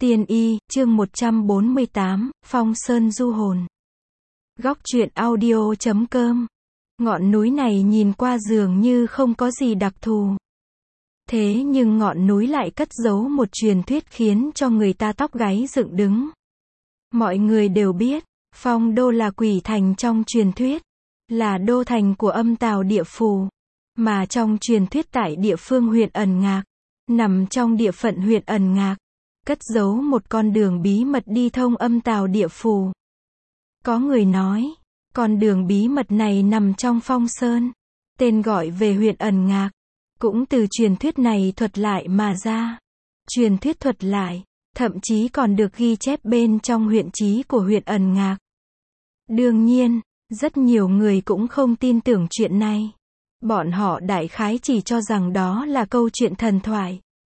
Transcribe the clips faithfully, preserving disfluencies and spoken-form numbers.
Tiên y, chương một trăm bốn mươi tám, Phong Sơn du hồn. Góc truyện audio chấm com. Ngọn núi này nhìn qua dường như không có gì đặc thù. Thế nhưng ngọn núi lại cất giấu một truyền thuyết khiến cho người ta tóc gáy dựng đứng. Mọi người đều biết, Phong Đô là quỷ thành trong truyền thuyết, là đô thành của âm tào địa phủ. Mà trong truyền thuyết tại địa phương huyện Ẩn Ngạc, nằm trong địa phận huyện Ẩn Ngạc, cất giấu một con đường bí mật đi thông âm tào địa phủ. Có người nói, con đường bí mật này nằm trong Phong Sơn, tên gọi về huyện Ẩn Ngạc, cũng từ truyền thuyết này thuật lại mà ra. Truyền thuyết thuật lại, thậm chí còn được ghi chép bên trong huyện chí của huyện Ẩn Ngạc. Đương nhiên, rất nhiều người cũng không tin tưởng chuyện này. Bọn họ đại khái chỉ cho rằng đó là câu chuyện thần thoại.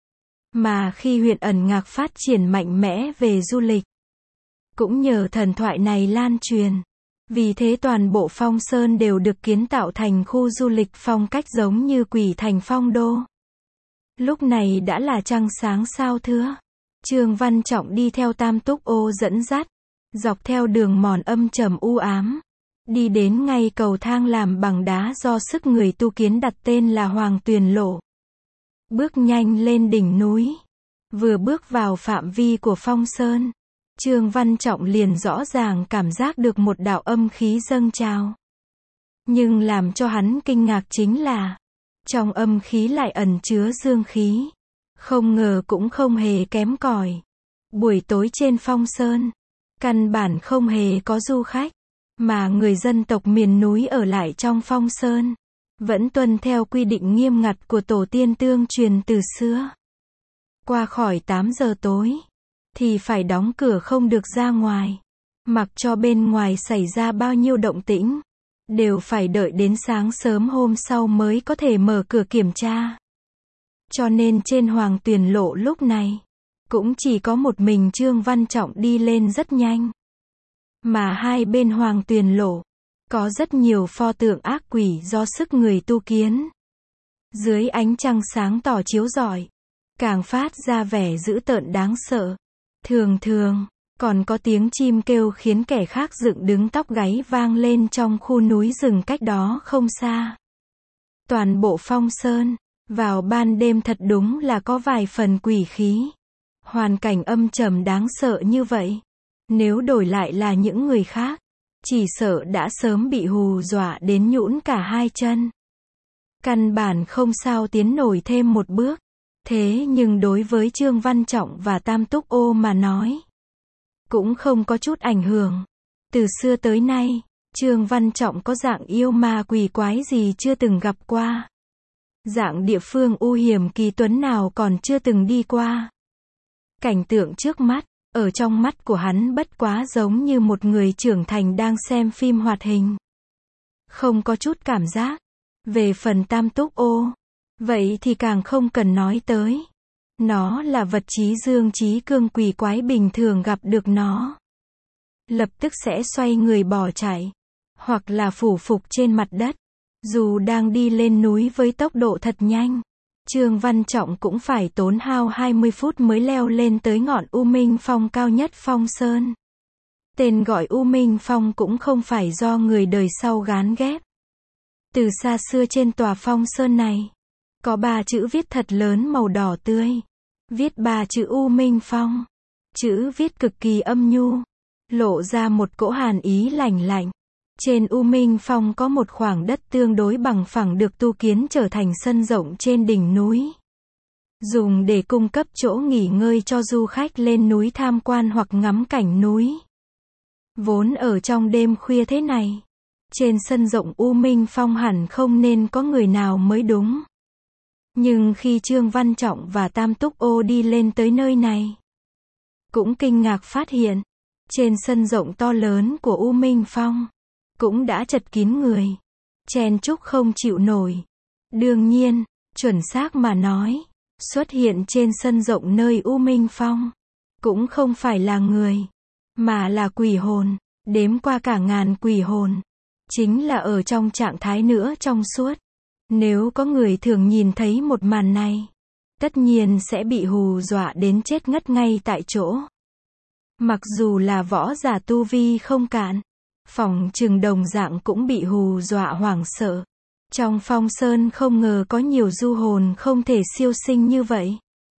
Mà khi huyện Ẩn Ngạc phát triển mạnh mẽ về du lịch, cũng nhờ thần thoại này lan truyền. Vì thế toàn bộ Phong Sơn đều được kiến tạo thành khu du lịch phong cách giống như quỷ thành Phong Đô. Lúc này đã là trăng sáng sao thưa. Trương Văn Trọng đi theo Tam Túc Ô dẫn dắt, dọc theo đường mòn âm trầm u ám, đi đến ngay cầu thang làm bằng đá do sức người tu kiến đặt tên là Hoàng Tuyền Lộ. Bước nhanh lên đỉnh núi, vừa bước vào phạm vi của Phong Sơn, Trương Văn Trọng liền rõ ràng cảm giác được một đạo âm khí dâng trào. Nhưng làm cho hắn kinh ngạc chính là, trong âm khí lại ẩn chứa dương khí. Không ngờ cũng không hề kém cỏi. Buổi tối trên Phong Sơn, căn bản không hề có du khách, mà người dân tộc miền núi ở lại trong Phong Sơn, vẫn tuân theo quy định nghiêm ngặt của tổ tiên tương truyền từ xưa. Qua khỏi tám giờ tối, thì phải đóng cửa không được ra ngoài. Mặc cho bên ngoài xảy ra bao nhiêu động tĩnh, đều phải đợi đến sáng sớm hôm sau mới có thể mở cửa kiểm tra. Cho nên trên Hoàng Tuyền Lộ lúc này, cũng chỉ có một mình Trương Văn Trọng đi lên rất nhanh. Mà hai bên Hoàng Tuyền Lộ, có rất nhiều pho tượng ác quỷ do sức người tu kiến. Dưới ánh trăng sáng tỏ chiếu rọi, càng phát ra vẻ dữ tợn đáng sợ. Thường thường, còn có tiếng chim kêu khiến kẻ khác dựng đứng tóc gáy vang lên trong khu núi rừng cách đó không xa. Toàn bộ Phong Sơn, vào ban đêm thật đúng là có vài phần quỷ khí. Hoàn cảnh âm trầm đáng sợ như vậy, nếu đổi lại là những người khác, chỉ sợ đã sớm bị hù dọa đến nhũn cả hai chân. Căn bản không sao tiến nổi thêm một bước. Thế nhưng đối với Trương Văn Trọng và Tam Túc Ô mà nói, cũng không có chút ảnh hưởng. Từ xưa tới nay, Trương Văn Trọng có dạng yêu ma quỷ quái gì chưa từng gặp qua. Dạng địa phương u hiểm kỳ tuấn nào còn chưa từng đi qua. Cảnh tượng trước mắt, ở trong mắt của hắn bất quá giống như một người trưởng thành đang xem phim hoạt hình. Không có chút cảm giác. Về phần Tam Túc Ô, vậy thì càng không cần nói tới. Nó là vật trí dương trí cương quỷ quái bình thường gặp được nó, lập tức sẽ xoay người bỏ chạy, hoặc là phủ phục trên mặt đất. Dù đang đi lên núi với tốc độ thật nhanh, Trương Văn Trọng cũng phải tốn hao hai mươi phút mới leo lên tới ngọn U Minh Phong cao nhất Phong Sơn. Tên gọi U Minh Phong cũng không phải do người đời sau gán ghép. Từ xa xưa trên tòa Phong Sơn này, có ba chữ viết thật lớn màu đỏ tươi. Viết ba chữ U Minh Phong. Chữ viết cực kỳ âm nhu, lộ ra một cỗ hàn ý lạnh lạnh. Trên U Minh Phong có một khoảng đất tương đối bằng phẳng được tu kiến trở thành sân rộng trên đỉnh núi, dùng để cung cấp chỗ nghỉ ngơi cho du khách lên núi tham quan hoặc ngắm cảnh núi. Vốn ở trong đêm khuya thế này, trên sân rộng U Minh Phong hẳn không nên có người nào mới đúng. Nhưng khi Trương Văn Trọng và Tam Túc Ô đi lên tới nơi này, cũng kinh ngạc phát hiện, trên sân rộng to lớn của U Minh Phong, cũng đã chật kín người, chen chúc không chịu nổi. Đương nhiên, chuẩn xác mà nói, xuất hiện trên sân rộng nơi U Minh Phong, cũng không phải là người, mà là quỷ hồn, đếm qua cả ngàn quỷ hồn, chính là ở trong trạng thái nữa trong suốt. Nếu có người thường nhìn thấy một màn này, tất nhiên sẽ bị hù dọa đến chết ngất ngay tại chỗ. Mặc dù là võ giả tu vi không cạn, phỏng chừng đồng dạng cũng bị hù dọa hoảng sợ. Trong Phong Sơn không ngờ có nhiều du hồn không thể siêu sinh như vậy.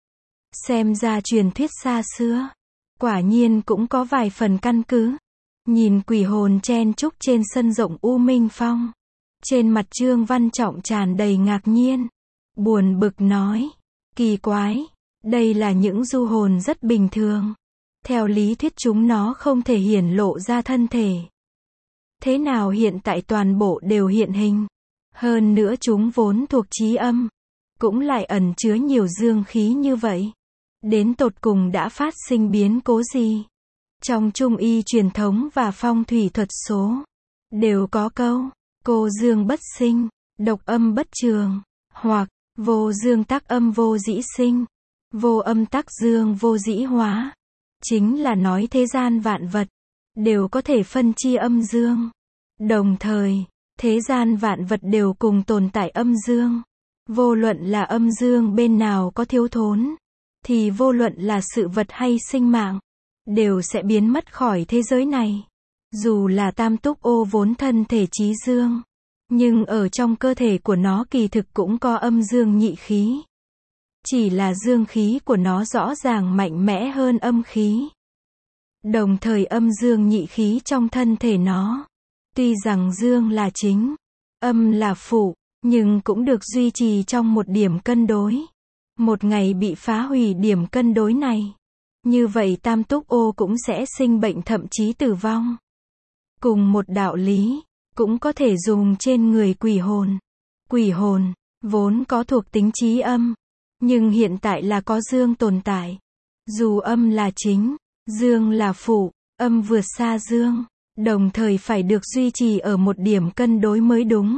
Xem ra truyền thuyết xa xưa, quả nhiên cũng có vài phần căn cứ. Nhìn quỷ hồn chen chúc trên sân rộng U Minh Phong, trên mặt Trương Văn Trọng tràn đầy ngạc nhiên, buồn bực nói, kỳ quái, đây là những du hồn rất bình thường. Theo lý thuyết chúng nó không thể hiển lộ ra thân thể. Thế nào hiện tại toàn bộ đều hiện hình? Hơn nữa chúng vốn thuộc chí âm, cũng lại ẩn chứa nhiều dương khí như vậy. Đến tột cùng đã phát sinh biến cố gì? Trong trung y truyền thống và phong thủy thuật số, đều có câu, cô dương bất sinh, độc âm bất trường, hoặc, vô dương tắc âm vô dĩ sinh, vô âm tắc dương vô dĩ hóa. Chính là nói thế gian vạn vật, đều có thể phân chia âm dương. Đồng thời, thế gian vạn vật đều cùng tồn tại âm dương. Vô luận là âm dương bên nào có thiếu thốn, thì vô luận là sự vật hay sinh mạng, đều sẽ biến mất khỏi thế giới này. Dù là tam túc ô vốn thân thể chí dương, nhưng ở trong cơ thể của nó kỳ thực cũng có âm dương nhị khí. Chỉ là dương khí của nó rõ ràng mạnh mẽ hơn âm khí. Đồng thời âm dương nhị khí trong thân thể nó, tuy rằng dương là chính, âm là phụ, nhưng cũng được duy trì trong một điểm cân đối. Một ngày bị phá hủy điểm cân đối này, như vậy tam túc ô cũng sẽ sinh bệnh thậm chí tử vong. Cùng một đạo lý, cũng có thể dùng trên người quỷ hồn. Quỷ hồn, vốn có thuộc tính chí âm, nhưng hiện tại là có dương tồn tại. Dù âm là chính, dương là phụ, âm vượt xa dương, đồng thời phải được duy trì ở một điểm cân đối mới đúng.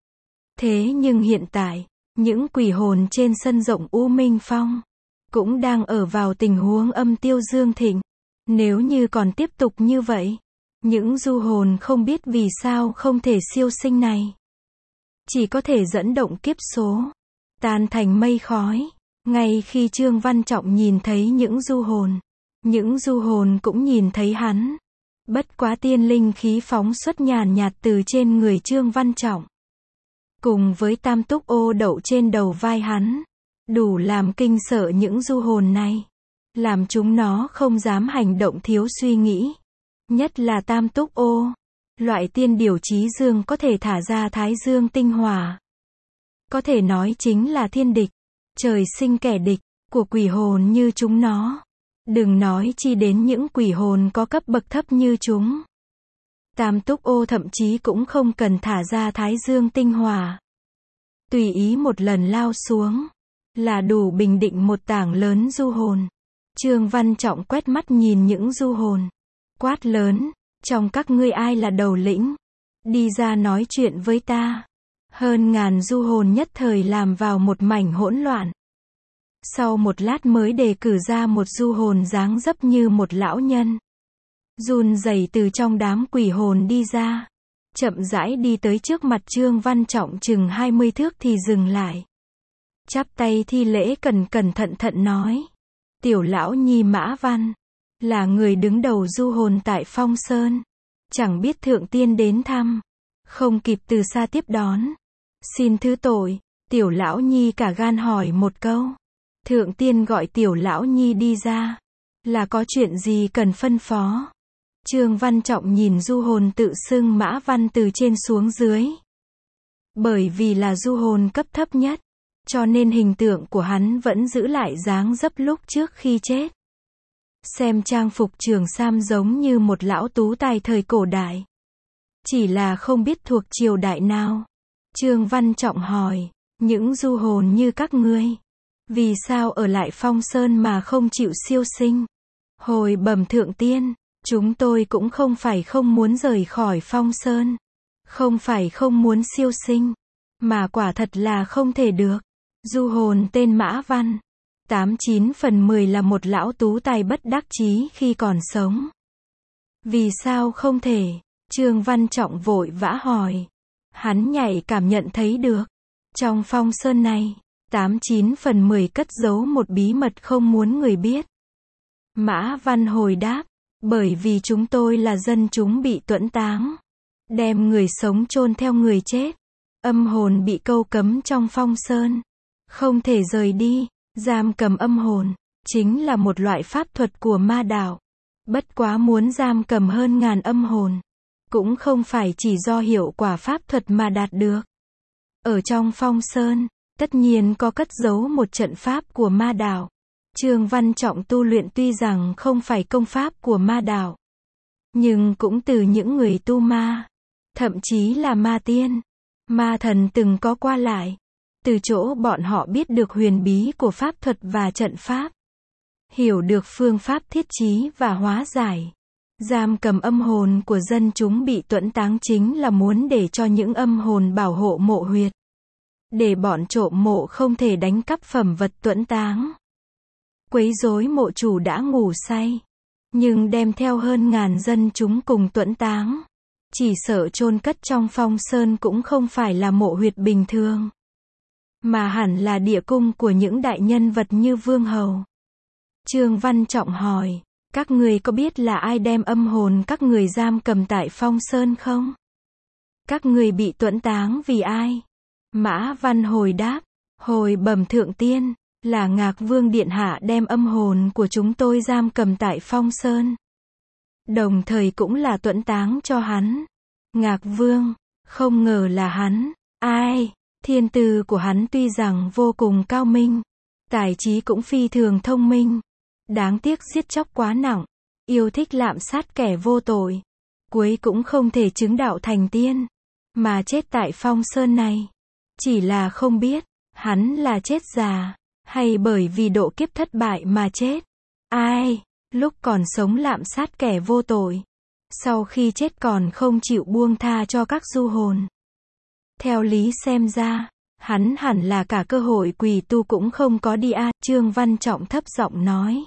Thế nhưng hiện tại, những quỷ hồn trên sân rộng U Minh Phong, cũng đang ở vào tình huống âm tiêu dương thịnh. Nếu như còn tiếp tục như vậy, những du hồn không biết vì sao không thể siêu sinh này, chỉ có thể dẫn động kiếp số, tan thành mây khói. Ngay khi Trương Văn Trọng nhìn thấy những du hồn, những du hồn cũng nhìn thấy hắn. Bất quá tiên linh khí phóng xuất nhàn nhạt từ trên người Trương Văn Trọng, cùng với tam túc ô đậu trên đầu vai hắn, đủ làm kinh sợ những du hồn này, làm chúng nó không dám hành động thiếu suy nghĩ. Nhất là tam túc ô, loại tiên điều chí dương có thể thả ra thái dương tinh hỏa, có thể nói chính là thiên địch, trời sinh kẻ địch của quỷ hồn như chúng nó. Đừng nói chi đến những quỷ hồn có cấp bậc thấp như chúng. Tam túc ô thậm chí cũng không cần thả ra thái dương tinh hỏa, tùy ý một lần lao xuống, là đủ bình định một tảng lớn du hồn. Trương Văn Trọng quét mắt nhìn những du hồn, quát lớn, trong các ngươi ai là đầu lĩnh? Đi ra nói chuyện với ta. Hơn ngàn du hồn nhất thời làm vào một mảnh hỗn loạn. Sau một lát mới đề cử ra một du hồn dáng dấp như một lão nhân, run rẩy từ trong đám quỷ hồn đi ra, chậm rãi đi tới trước mặt Trương Văn Trọng chừng hai mươi thước thì dừng lại. Chắp tay thi lễ cẩn cẩn thận thận nói, tiểu lão nhi Mã Văn, là người đứng đầu du hồn tại Phong Sơn. Chẳng biết thượng tiên đến thăm, không kịp từ xa tiếp đón. Xin thứ tội, tiểu lão nhi cả gan hỏi một câu. Thượng tiên gọi tiểu lão nhi đi ra, là có chuyện gì cần phân phó? Trương Văn Trọng nhìn du hồn tự xưng Mã Văn từ trên xuống dưới. Bởi vì là du hồn cấp thấp nhất, cho nên hình tượng của hắn vẫn giữ lại dáng dấp lúc trước khi chết. Xem trang phục trường sam giống như một lão tú tài thời cổ đại. Chỉ là không biết thuộc triều đại nào. Trương Văn Trọng hỏi, những du hồn như các ngươi, vì sao ở lại Phong Sơn mà không chịu siêu sinh? Hồi bẩm thượng tiên, chúng tôi cũng không phải không muốn rời khỏi Phong Sơn, không phải không muốn siêu sinh, mà quả thật là không thể được. Du hồn tên Mã Văn, tám chín phần mười là một lão tú tài bất đắc chí khi còn sống. Vì sao không thể? Trương Văn Trọng vội vã hỏi. Hắn nhạy cảm nhận thấy được, trong Phong Sơn này, tám chín phần mười cất giấu một bí mật không muốn người biết. Mã Văn hồi đáp, bởi vì chúng tôi là dân chúng bị tuẫn táng. Đem người sống chôn theo người chết. Âm hồn bị câu cấm trong phong sơn. Không thể rời đi. Giam cầm âm hồn. Chính là một loại pháp thuật của ma đạo. Bất quá muốn giam cầm hơn ngàn âm hồn. Cũng không phải chỉ do hiệu quả pháp thuật mà đạt được. Ở trong phong sơn, tất nhiên có cất giấu một trận pháp của ma đạo. Trương Văn Trọng tu luyện tuy rằng không phải công pháp của ma đạo, nhưng cũng từ những người tu ma, thậm chí là ma tiên, ma thần từng có qua lại. Từ chỗ bọn họ biết được huyền bí của pháp thuật và trận pháp. Hiểu được phương pháp thiết trí và hóa giải. Giam cầm âm hồn của dân chúng bị tuẫn táng chính là muốn để cho những âm hồn bảo hộ mộ huyệt. Để bọn trộm mộ không thể đánh cắp phẩm vật tuẫn táng. Quấy rối mộ chủ đã ngủ say. Nhưng đem theo hơn ngàn dân chúng cùng tuẫn táng. Chỉ sợ chôn cất trong phong sơn cũng không phải là mộ huyệt bình thường. Mà hẳn là địa cung của những đại nhân vật như Vương Hầu. Trương Văn Trọng hỏi, các người có biết là ai đem âm hồn các người giam cầm tại phong sơn không? Các người bị tuẫn táng vì ai? Mã Văn hồi đáp, hồi bẩm thượng tiên, là Ngạc Vương Điện Hạ đem âm hồn của chúng tôi giam cầm tại phong sơn. Đồng thời cũng là tuẫn táng cho hắn. Ngạc Vương, không ngờ là hắn. Ai? Thiên tư của hắn tuy rằng vô cùng cao minh, tài trí cũng phi thường thông minh. Đáng tiếc giết chóc quá nặng, yêu thích lạm sát kẻ vô tội. Cuối cũng không thể chứng đạo thành tiên, mà chết tại phong sơn này. Chỉ là không biết, hắn là chết già, hay bởi vì độ kiếp thất bại mà chết. Ai, lúc còn sống lạm sát kẻ vô tội, sau khi chết còn không chịu buông tha cho các du hồn. Theo lý xem ra, hắn hẳn là cả cơ hội quỳ tu cũng không có đi a. Trương Văn Trọng thấp giọng nói.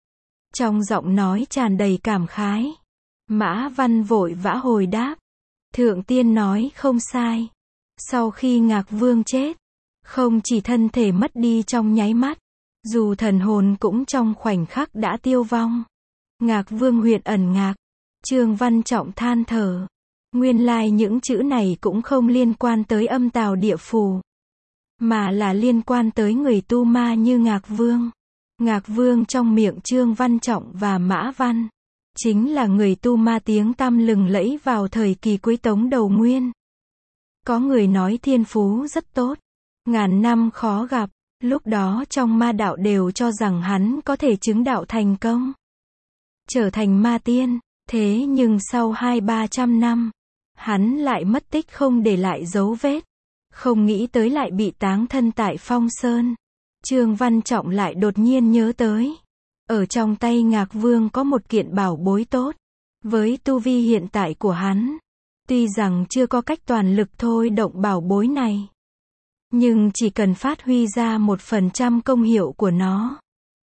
Trong giọng nói tràn đầy cảm khái. Mã Văn vội vã hồi đáp. Thượng tiên nói không sai. Sau khi Ngạc Vương chết, không chỉ thân thể mất đi trong nháy mắt, dù thần hồn cũng trong khoảnh khắc đã tiêu vong. Ngạc Vương huyện ẩn ngạc. Trương Văn Trọng than thở. Nguyên lai những chữ này cũng không liên quan tới âm tào địa phủ, mà là liên quan tới người tu ma như Ngạc Vương. Ngạc Vương trong miệng Trương Văn Trọng và Mã Văn, chính là người tu ma tiếng tăm lừng lẫy vào thời kỳ cuối Tống đầu Nguyên. Có người nói thiên phú rất tốt, ngàn năm khó gặp, lúc đó trong ma đạo đều cho rằng hắn có thể chứng đạo thành công, trở thành ma tiên, thế nhưng sau hai ba trăm năm, hắn lại mất tích không để lại dấu vết, không nghĩ tới lại bị táng thân tại phong sơn. Trương Văn Trọng lại đột nhiên nhớ tới, ở trong tay Ngạc Vương có một kiện bảo bối tốt, với tu vi hiện tại của hắn, tuy rằng chưa có cách toàn lực thôi động bảo bối này, nhưng chỉ cần phát huy ra một phần trăm công hiệu của nó,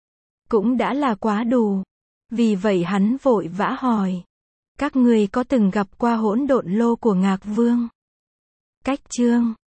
cũng đã là quá đủ. Vì vậy hắn vội vã hỏi, các ngươi có từng gặp qua hỗn độn lô của Ngạc Vương? Cách chương